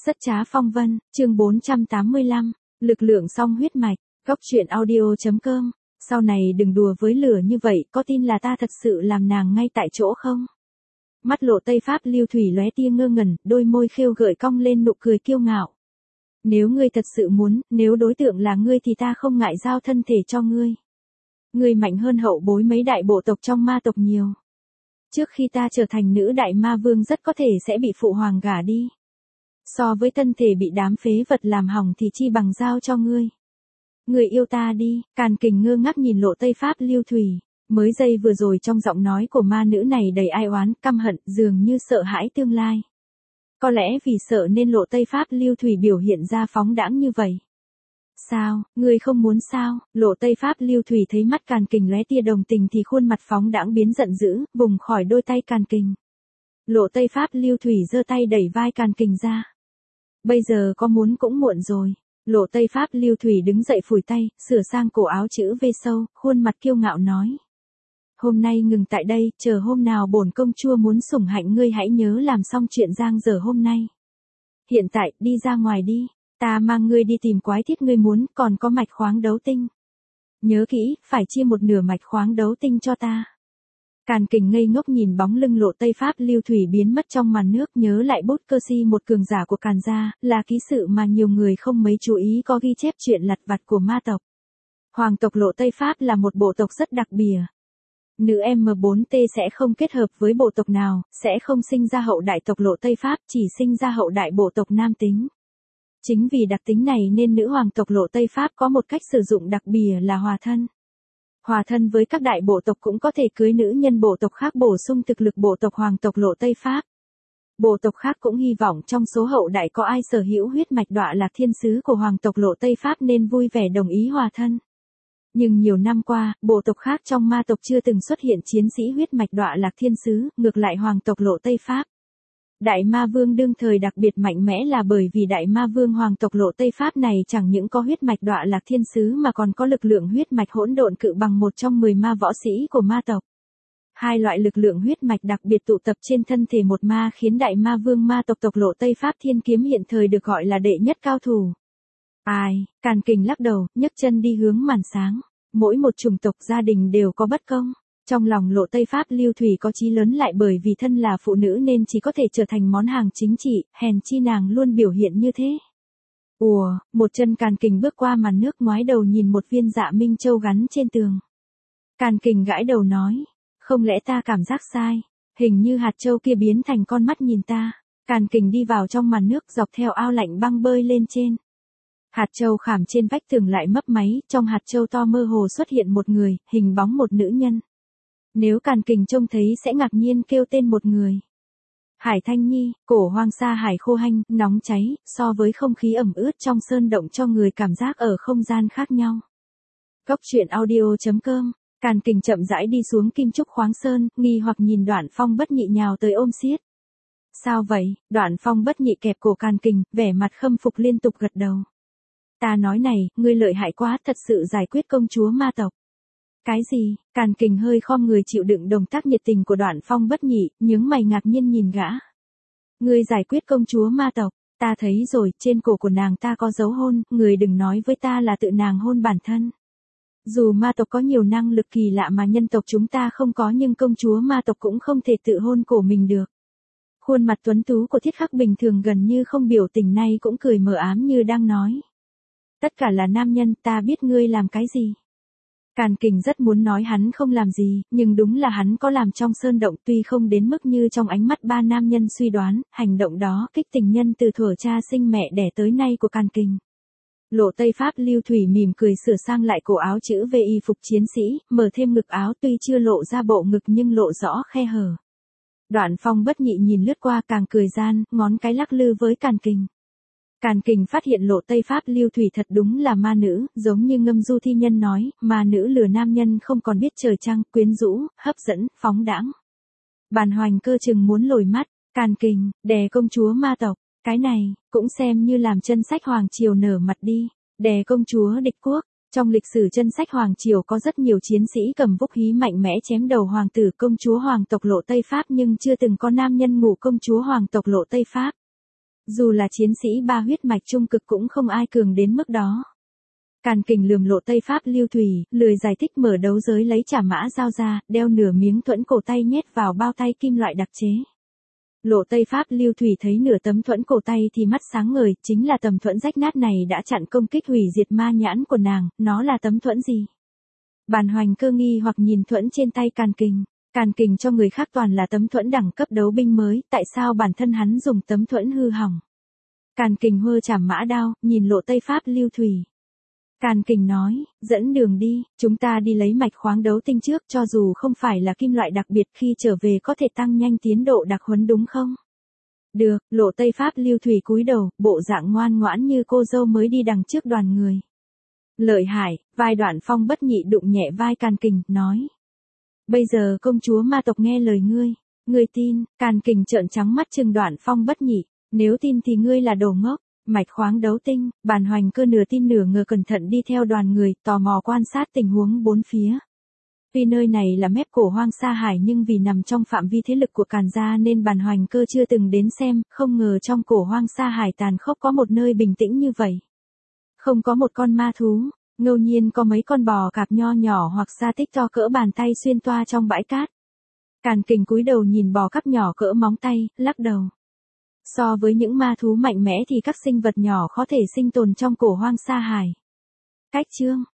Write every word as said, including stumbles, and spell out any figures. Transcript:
Rất trá phong vân, chương bốn trăm tám mươi lăm, lực lượng song huyết mạch, góc truyện audio.com. Sau này đừng đùa với lửa như vậy, có tin là ta thật sự làm nàng ngay tại chỗ không? Mắt Lộ Tây Pháp Lưu Thủy lóe tia ngơ ngẩn, đôi môi khêu gợi cong lên nụ cười kiêu ngạo. Nếu ngươi thật sự muốn, nếu đối tượng là ngươi thì ta không ngại giao thân thể cho ngươi. Ngươi mạnh hơn hậu bối mấy đại bộ tộc trong ma tộc nhiều. Trước khi ta trở thành nữ đại ma vương rất có thể sẽ bị phụ hoàng gả đi. So với thân thể bị đám phế vật làm hỏng thì chi bằng giao cho ngươi. Ngươi yêu ta đi, Càn Kình ngơ ngác nhìn Lộ Tây Pháp Lưu Thủy. Mới giây vừa rồi trong giọng nói của ma nữ này đầy ai oán, căm hận, dường như sợ hãi tương lai. Có lẽ vì sợ nên Lộ Tây Pháp Lưu Thủy biểu hiện ra phóng đãng như vậy. Sao, ngươi không muốn sao? Lộ Tây Pháp Lưu Thủy thấy mắt Càn Kình lóe tia đồng tình thì khuôn mặt phóng đãng biến giận dữ, vùng khỏi đôi tay Càn Kình. Lộ Tây Pháp Lưu Thủy giơ tay đẩy vai Càn Kình ra. Bây giờ có muốn cũng muộn rồi. Lộ Tây Pháp Lưu Thủy đứng dậy phủi tay, sửa sang cổ áo chữ V sâu, khuôn mặt kiêu ngạo nói. Hôm nay ngừng tại đây, chờ hôm nào bổn công chúa muốn sủng hạnh ngươi hãy nhớ làm xong chuyện giang dở hôm nay. Hiện tại, đi ra ngoài đi, ta mang ngươi đi tìm quái thiết ngươi muốn, còn có mạch khoáng đấu tinh. Nhớ kỹ, phải chia một nửa mạch khoáng đấu tinh cho ta. Càn Kình ngây ngốc nhìn bóng lưng Lộ Tây Pháp Lưu Thủy biến mất trong màn nước, nhớ lại Bút Cơ Si, một cường giả của Càn gia, là ký sự mà nhiều người không mấy chú ý, có ghi chép chuyện lặt vặt của ma tộc. Hoàng tộc Lộ Tây Pháp là một bộ tộc rất đặc biệt. Nữ M bốn T sẽ không kết hợp với bộ tộc nào, sẽ không sinh ra hậu đại tộc Lộ Tây Pháp, chỉ sinh ra hậu đại bộ tộc nam tính. Chính vì đặc tính này nên nữ hoàng tộc Lộ Tây Pháp có một cách sử dụng đặc biệt là hòa thân. Hòa thân với các đại bộ tộc cũng có thể cưới nữ nhân bộ tộc khác bổ sung thực lực bộ tộc hoàng tộc Lộ Tây Pháp. Bộ tộc khác cũng hy vọng trong số hậu đại có ai sở hữu huyết mạch Đọa Lạc Thiên Sứ của hoàng tộc Lộ Tây Pháp nên vui vẻ đồng ý hòa thân. Nhưng nhiều năm qua, bộ tộc khác trong ma tộc chưa từng xuất hiện chiến sĩ huyết mạch Đọa Lạc Thiên Sứ, ngược lại hoàng tộc Lộ Tây Pháp. Đại ma vương đương thời đặc biệt mạnh mẽ là bởi vì đại ma vương hoàng tộc Lộ Tây Pháp này chẳng những có huyết mạch Đọa Lạc Thiên Sứ mà còn có lực lượng huyết mạch hỗn độn cự bằng một trong mười ma võ sĩ của ma tộc. Hai loại lực lượng huyết mạch đặc biệt tụ tập trên thân thể một ma khiến đại ma vương ma tộc tộc Lộ Tây Pháp Thiên Kiếm hiện thời được gọi là đệ nhất cao thủ. Ai, Càn Kình lắc đầu, nhấc chân đi hướng màn sáng. Mỗi một chủng tộc gia đình đều có bất công. Trong lòng Lộ Tây Pháp Lưu Thủy có chí lớn lại bởi vì thân là phụ nữ nên chỉ có thể trở thành món hàng chính trị, hèn chi nàng luôn biểu hiện như thế. Ùa, một chân Càn Kình bước qua màn nước ngoái đầu nhìn một viên Dạ Minh Châu gắn trên tường. Càn Kình gãi đầu nói, không lẽ ta cảm giác sai, hình như hạt châu kia biến thành con mắt nhìn ta. Càn Kình đi vào trong màn nước dọc theo ao lạnh băng bơi lên trên. Hạt châu khảm trên vách tường lại mấp máy, trong hạt châu to mơ hồ xuất hiện một người, hình bóng một nữ nhân. Nếu Càn Kình trông thấy sẽ ngạc nhiên kêu tên một người. Hải Thanh Nhi, cổ hoang sa hải khô hanh, nóng cháy, so với không khí ẩm ướt trong sơn động cho người cảm giác ở không gian khác nhau. Góc truyện audio.com, Càn Kình chậm rãi đi xuống Kim Trúc Khoáng Sơn, nghi hoặc nhìn Đoạn Phong Bất Nhị nhào tới ôm siết. Sao vậy? Đoạn Phong Bất Nhị kẹp cổ Càn Kình, vẻ mặt khâm phục liên tục gật đầu. Ta nói này, ngươi lợi hại quá, thật sự giải quyết công chúa ma tộc. Cái gì? Càn Kình hơi khom người chịu đựng động tác nhiệt tình của Đoạn Phong Bất Nhị, nhướng mày ngạc nhiên nhìn gã. Ngươi giải quyết công chúa ma tộc, ta thấy rồi, trên cổ của nàng ta có dấu hôn, người đừng nói với ta là tự nàng hôn bản thân. Dù ma tộc có nhiều năng lực kỳ lạ mà nhân tộc chúng ta không có nhưng công chúa ma tộc cũng không thể tự hôn cổ mình được. Khuôn mặt tuấn tú của Thiết Khắc bình thường gần như không biểu tình nay cũng cười mờ ám như đang nói. Tất cả là nam nhân, ta biết ngươi làm cái gì. Càn Kình rất muốn nói hắn không làm gì, nhưng đúng là hắn có làm trong sơn động, tuy không đến mức như trong ánh mắt ba nam nhân suy đoán, hành động đó kích tình nhân từ thuở cha sinh mẹ đẻ tới nay của Càn Kình. Lộ Tây Pháp Lưu Thủy mỉm cười sửa sang lại cổ áo chữ V y phục chiến sĩ, mở thêm ngực áo tuy chưa lộ ra bộ ngực nhưng lộ rõ khe hở. Đoạn Phong Bất Nhị nhìn lướt qua càng cười gian, ngón cái lắc lư với Càn Kình. Càn Kình phát hiện Lộ Tây Pháp Lưu Thủy thật đúng là ma nữ, giống như Ngâm Du Thi Nhân nói, ma nữ lừa nam nhân không còn biết trời trăng, quyến rũ, hấp dẫn, phóng đãng. Bàn Hoành Cơ chừng muốn lồi mắt, Càn Kình, đè công chúa ma tộc, cái này, cũng xem như làm chân sách Hoàng Triều nở mặt đi, đè công chúa địch quốc. Trong lịch sử chân sách Hoàng Triều có rất nhiều chiến sĩ cầm vũ khí mạnh mẽ chém đầu hoàng tử công chúa hoàng tộc Lộ Tây Pháp nhưng chưa từng có nam nhân ngủ công chúa hoàng tộc Lộ Tây Pháp. Dù là chiến sĩ ba huyết mạch trung cực cũng không ai cường đến mức đó. Càn Kình lườm Lộ Tây Pháp Lưu Thủy, lười giải thích mở đấu giới lấy trả mã dao ra, đeo nửa miếng thuẫn cổ tay nhét vào bao tay kim loại đặc chế. Lộ Tây Pháp Lưu Thủy thấy nửa tấm thuẫn cổ tay thì mắt sáng ngời, chính là tấm thuẫn rách nát này đã chặn công kích hủy diệt ma nhãn của nàng, nó là tấm thuẫn gì? Bàn Hoành Cơ nghi hoặc nhìn thuẫn trên tay Càn Kình. Càn Kình cho người khác toàn là tấm thuẫn đẳng cấp đấu binh mới, tại sao bản thân hắn dùng tấm thuẫn hư hỏng? Càn Kình hơ chảm mã đao, nhìn Lộ Tây Pháp Lưu Thủy. Càn Kình nói, dẫn đường đi, chúng ta đi lấy mạch khoáng đấu tinh trước, cho dù không phải là kim loại đặc biệt, khi trở về có thể tăng nhanh tiến độ đặc huấn đúng không? Được, Lộ Tây Pháp Lưu Thủy cúi đầu, bộ dạng ngoan ngoãn như cô dâu mới đi đằng trước đoàn người. Lợi hại, vai Đoạn Phong bất nhị đụng nhẹ vai Càn Kình, nói. Bây giờ công chúa ma tộc nghe lời ngươi, ngươi tin? Càn Kình trợn trắng mắt trừng Đoạn Phong bất nhị, nếu tin thì ngươi là đồ ngốc. Mạch khoáng đấu tinh, Bàn Hoành Cơ nửa tin nửa ngờ cẩn thận đi theo đoàn người, tò mò quan sát tình huống bốn phía. Tuy nơi này là mép cổ hoang sa hải nhưng vì nằm trong phạm vi thế lực của Càn gia nên Bàn Hoành Cơ chưa từng đến xem, không ngờ trong cổ hoang sa hải tàn khốc có một nơi bình tĩnh như vậy. Không có một con ma thú, ngẫu nhiên có mấy con bò cạp nho nhỏ hoặc sa tích to cỡ bàn tay xuyên toa trong bãi cát. Càn Kình cúi đầu nhìn bò cạp nhỏ cỡ móng tay, lắc đầu. So với những ma thú mạnh mẽ thì các sinh vật nhỏ khó thể sinh tồn trong cổ hoang sa hải. Cách chương